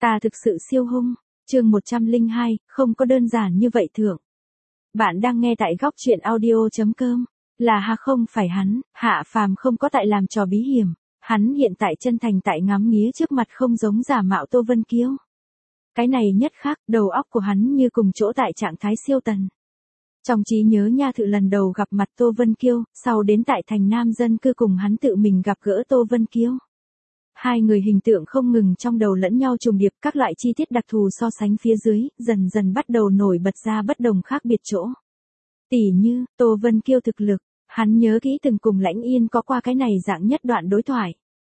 Ta thực sự siêu hung. Chương 102, không có đơn giản như vậy thượng. Bạn đang nghe tại góc truyện audio.com. Là không phải hắn, Hạ Phàm không có tại làm trò bí hiểm. Hắn hiện tại chân thành tại ngắm nghía trước mặt không giống giả mạo Tô Vân Kiêu. Cái này nhất khác, đầu óc của hắn như cùng chỗ tại trạng thái siêu tần. Trong trí nhớ nha thự lần đầu gặp mặt Tô Vân Kiêu, sau đến tại thành Nam dân cư cùng hắn tự mình gặp gỡ Tô Vân Kiêu. Hai người hình tượng không ngừng trong đầu lẫn nhau trùng điệp, các loại chi tiết đặc thù so sánh phía dưới, dần dần bắt đầu nổi bật ra bất đồng khác biệt chỗ. Tỉ như, Tô Vân Kiêu thực lực, hắn nhớ kỹ từng cùng Lãnh Yên có qua cái này dạng nhất đoạn đối thoại.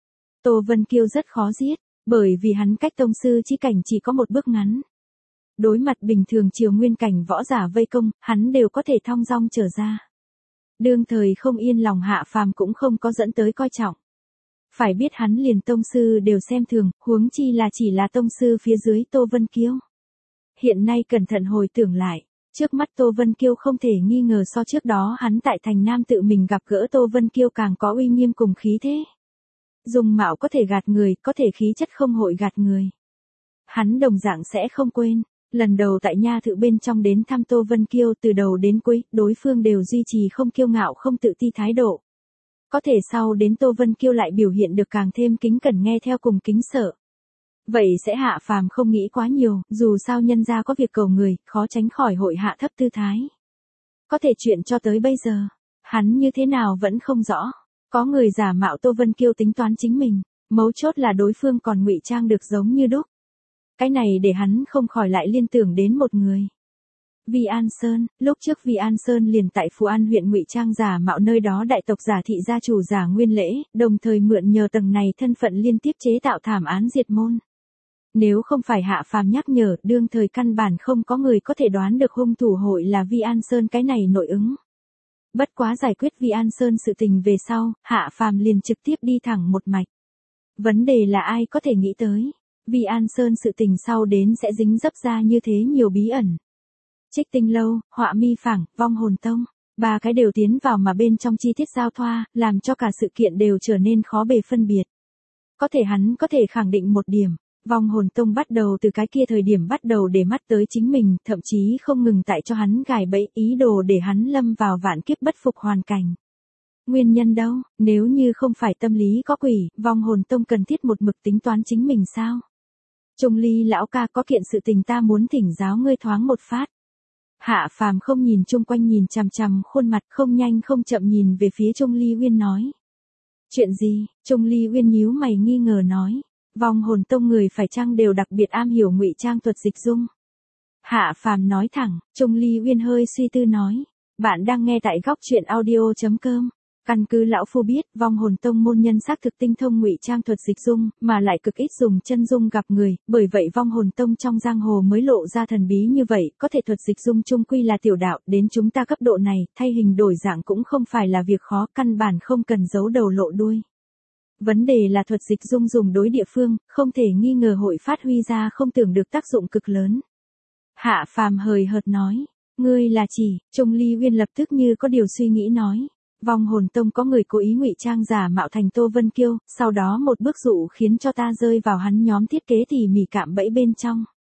Tô Vân Kiêu rất khó giết, bởi vì hắn cách tông sư chi cảnh chỉ có một bước ngắn. Đối mặt bình thường triều nguyên cảnh võ giả vây công, hắn đều có thể thong dong trở ra. Đương thời không yên lòng Hạ Phàm cũng không có dẫn tới coi trọng. Phải biết hắn liền tông sư đều xem thường, huống chi là chỉ là tông sư phía dưới Tô Vân Kiêu. Hiện nay cẩn thận hồi tưởng lại, trước mắt Tô Vân Kiêu không thể nghi ngờ so trước đó hắn tại thành Nam tự mình gặp gỡ Tô Vân Kiêu càng có uy nghiêm cùng khí thế. Dung mạo có thể gạt người, có thể khí chất không hội gạt người. Hắn đồng dạng sẽ không quên, lần đầu tại nha thự bên trong đến thăm Tô Vân Kiêu từ đầu đến cuối, đối phương đều duy trì không kiêu ngạo không tự ti thái độ. Có thể sau đến Tô Vân Kiêu lại biểu hiện được càng thêm kính cẩn nghe theo cùng kính sợ. Vậy sẽ Hạ Phàm không nghĩ quá nhiều, dù sao nhân gia có việc cầu người, khó tránh khỏi hội hạ thấp tư thái. Có thể chuyện cho tới bây giờ, hắn như thế nào vẫn không rõ. Có người giả mạo Tô Vân Kiêu tính toán chính mình, mấu chốt là đối phương còn ngụy trang được giống như đúc. Cái này để hắn không khỏi lại liên tưởng đến một người. Vi An Sơn, lúc trước Vi An Sơn liền tại Phú An huyện ngụy trang giả mạo nơi đó đại tộc giả thị gia chủ giả Nguyên Lễ, đồng thời mượn nhờ tầng này thân phận liên tiếp chế tạo thảm án diệt môn. Nếu không phải Hạ Phàm nhắc nhở, đương thời căn bản không có người có thể đoán được hung thủ hội là Vi An Sơn cái này nội ứng. Bất quá giải quyết Vi An Sơn sự tình về sau, Hạ Phàm liền trực tiếp đi thẳng một mạch. Vấn đề là ai có thể nghĩ tới, Vi An Sơn sự tình sau đến sẽ dính dấp ra như thế nhiều bí ẩn. Trích Tinh Lâu, Họa Mi Phảng, Vong Hồn Tông, ba cái đều tiến vào mà bên trong chi tiết giao thoa, làm cho cả sự kiện đều trở nên khó bề phân biệt. Có thể hắn có thể khẳng định một điểm, Vong Hồn Tông bắt đầu từ cái kia thời điểm bắt đầu để mắt tới chính mình, thậm chí không ngừng tại cho hắn gài bẫy, ý đồ để hắn lâm vào vạn kiếp bất phục hoàn cảnh. Nguyên nhân đâu, nếu như không phải tâm lý có quỷ, Vong Hồn Tông cần thiết một mực tính toán chính mình sao? Trung Ly lão ca có kiện sự tình ta muốn thỉnh giáo ngươi thoáng một phát. Hạ Phàm không nhìn chung quanh nhìn chằm chằm khuôn mặt, không nhanh không chậm nhìn về phía Trung Ly Uyên nói. Chuyện gì? Trung Ly Uyên nhíu mày nghi ngờ nói. Vong Hồn Tông người phải chăng đều đặc biệt am hiểu ngụy trang thuật dịch dung? Hạ Phàm nói thẳng. Trung Ly Uyên hơi suy tư nói. Bạn đang nghe tại góc truyện audio.com. Căn cứ lão phu biết, Vong Hồn Tông môn nhân xác thực tinh thông ngụy trang thuật dịch dung, mà lại cực ít dùng chân dung gặp người, bởi vậy Vong Hồn Tông trong giang hồ mới lộ ra thần bí như vậy, có thể thuật dịch dung chung quy là tiểu đạo, đến chúng ta cấp độ này, thay hình đổi dạng cũng không phải là việc khó, căn bản không cần giấu đầu lộ đuôi. Vấn đề là thuật dịch dung dùng đối địa phương, không thể nghi ngờ hội phát huy ra không tưởng được tác dụng cực lớn. Hạ Phàm hời hợt nói, ngươi là chỉ, Trung Ly Uyên lập tức như có điều suy nghĩ nói. Vong Hồn Tông có người cố ý ngụy trang giả mạo thành Tô Vân Kiêu, sau đó một bước dụ khiến cho ta rơi vào hắn nhóm thiết kế tỉ mỉ cạm bẫy bên trong.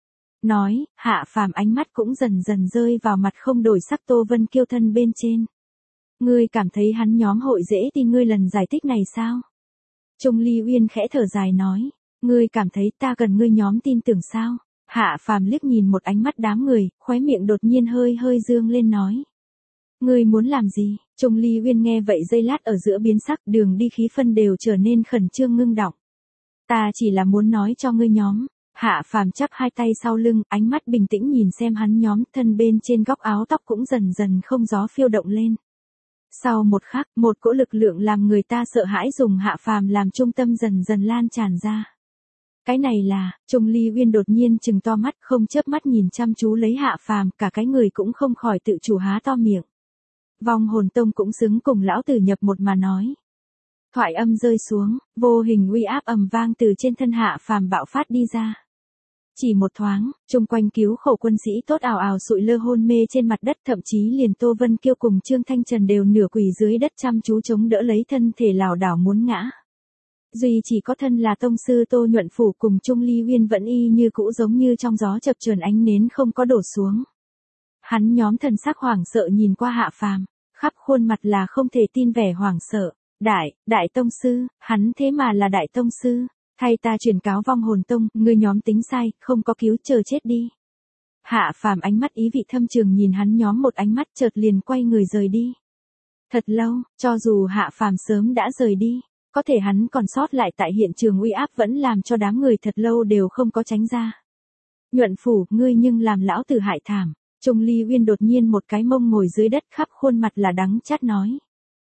Nói, Hạ Phàm ánh mắt cũng dần dần rơi vào mặt không đổi sắc Tô Vân Kiêu thân bên trên. Ngươi cảm thấy hắn nhóm hội dễ tin ngươi lần giải thích này sao? Trung Ly Uyên khẽ thở dài nói, ngươi cảm thấy ta cần ngươi nhóm tin tưởng sao? Hạ Phàm liếc nhìn một ánh mắt đám người, khóe miệng đột nhiên hơi hơi dương lên nói. Ngươi muốn làm gì? Trung Ly Uyên nghe vậy giây lát ở giữa biến sắc, đường đi khí phân đều trở nên khẩn trương ngưng đọng. Ta chỉ là muốn nói cho ngươi nhóm. Hạ Phàm chắp hai tay sau lưng, ánh mắt bình tĩnh nhìn xem hắn nhóm, thân bên trên góc áo tóc cũng dần dần không gió phiêu động lên. Sau một khắc, một cỗ lực lượng làm người ta sợ hãi dùng Hạ Phàm làm trung tâm dần dần lan tràn ra. Cái này là, Trung Ly Uyên đột nhiên trừng to mắt, không chớp mắt nhìn chăm chú lấy Hạ Phàm, cả cái người cũng không khỏi tự chủ há to miệng. Vong Hồn Tông cũng xứng cùng lão tử nhập một mà nói. Thoại âm rơi xuống, vô hình uy áp ầm vang từ trên thân Hạ Phàm bạo phát đi ra. Chỉ một thoáng, chung quanh cứu khổ quân sĩ tốt ào ào sụi lơ hôn mê trên mặt đất, thậm chí liền Tô Vân Kiêu cùng Trương Thanh Trần đều nửa quỳ dưới đất chăm chú chống đỡ lấy thân thể lảo đảo muốn ngã. Duy chỉ có thân là tông sư Tô Nhuận Phủ cùng Trung Ly Uyên vẫn y như cũ giống như trong gió chập chờn ánh nến không có đổ xuống. Hắn nhóm thần sắc hoảng sợ nhìn qua Hạ Phàm, khắp khuôn mặt là không thể tin vẻ hoảng sợ. Đại tông sư, hắn thế mà là đại tông sư. Thay ta truyền cáo vong hồn tông, ngươi nhóm tính sai, không có cứu, chờ chết đi. Hạ Phàm ánh mắt ý vị thâm trường nhìn hắn nhóm một ánh mắt chợt liền quay người rời đi. Thật lâu, cho dù Hạ Phàm sớm đã rời đi, có thể hắn còn sót lại tại hiện trường uy áp vẫn làm cho đám người thật lâu đều không có tránh ra. Nhuận Phủ, ngươi nhưng làm lão tử hại thảm. Trung Ly Uyên đột nhiên một cái mông ngồi dưới đất khắp khuôn mặt là đắng chát nói.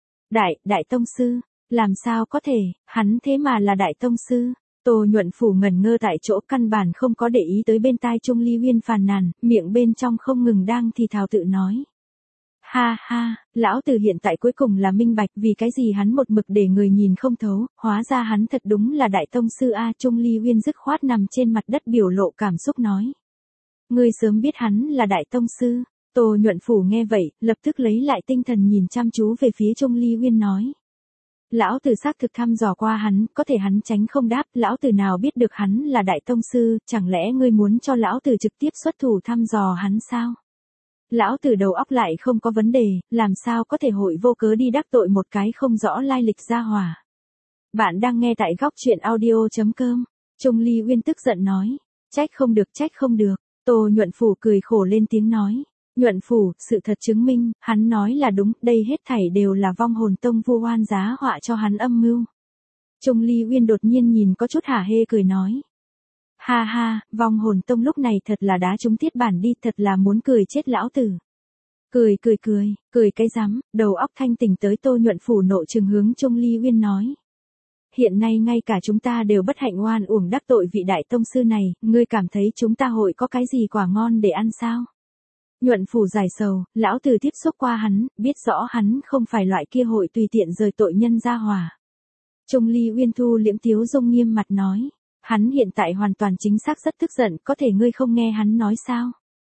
Đại tông sư, làm sao có thể, hắn thế mà là đại tông sư. Tô Nhuận Phủ ngẩn ngơ tại chỗ căn bản không có để ý tới bên tai Trung Ly Uyên phàn nàn, miệng bên trong không ngừng đang thì thào tự nói. Ha ha, lão tử hiện tại cuối cùng là minh bạch vì cái gì hắn một mực để người nhìn không thấu, hóa ra hắn thật đúng là đại tông sư a. Trung Ly Uyên dứt khoát nằm trên mặt đất biểu lộ cảm xúc nói. Ngươi sớm biết hắn là đại tông sư. Tô Nhuận Phủ nghe vậy, lập tức lấy lại tinh thần nhìn chăm chú về phía Trung Ly Uyên nói. Lão tử xác thực thăm dò qua hắn, có thể hắn tránh không đáp, lão tử nào biết được hắn là đại tông sư, chẳng lẽ ngươi muốn cho lão tử trực tiếp xuất thủ thăm dò hắn sao? Lão tử đầu óc lại không có vấn đề, làm sao có thể hội vô cớ đi đắc tội một cái không rõ lai lịch gia hỏa. Bạn đang nghe tại góc truyện audio.com. Trung Ly Uyên tức giận nói. Trách không được. Tô Nhuận Phủ cười khổ lên tiếng nói. Nhuận Phủ, sự thật chứng minh, hắn nói là đúng, đây hết thảy đều là vong hồn tông vu oan giá họa cho hắn âm mưu. Trung Ly Uyên đột nhiên nhìn có chút hả hê cười nói. Ha ha, vong hồn tông lúc này thật là đá trúng tiết bản đi, thật là muốn cười chết lão tử. Cười cái rắm, đầu óc thanh tỉnh tới Tô Nhuận Phủ nộ trừng hướng Trung Ly Uyên nói. Hiện nay ngay cả chúng ta đều bất hạnh oan uổng đắc tội vị đại tông sư này, ngươi cảm thấy chúng ta hội có cái gì quả ngon để ăn sao? Nhuận Phủ giải sầu, lão tử tiếp xúc qua hắn, biết rõ hắn không phải loại kia hội tùy tiện rời tội nhân ra hòa. Trung Ly Uyên thu liễm tiếu dung nghiêm mặt nói. Hắn hiện tại hoàn toàn chính xác rất tức giận, có thể ngươi không nghe hắn nói sao?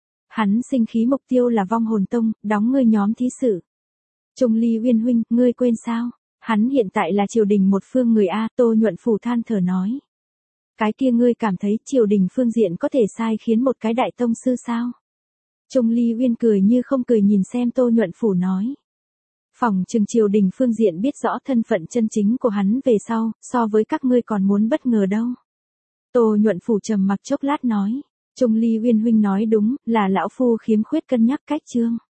Hắn sinh khí mục tiêu là vong hồn tông, đóng ngươi nhóm thí sự. Trung Ly Uyên huynh, ngươi quên sao? Hắn hiện tại là triều đình một phương người A. Tô Nhuận Phủ than thở nói. Cái kia ngươi cảm thấy triều đình phương diện có thể sai khiến một cái đại tông sư sao? Trung Ly Uyên cười như không cười nhìn xem Tô Nhuận Phủ nói. Phòng trừng triều đình phương diện biết rõ thân phận chân chính của hắn về sau, so với các ngươi còn muốn bất ngờ đâu. Tô Nhuận Phủ trầm mặc chốc lát nói. Trung Ly Uyên huynh nói đúng, là lão phu khiếm khuyết cân nhắc cách chương.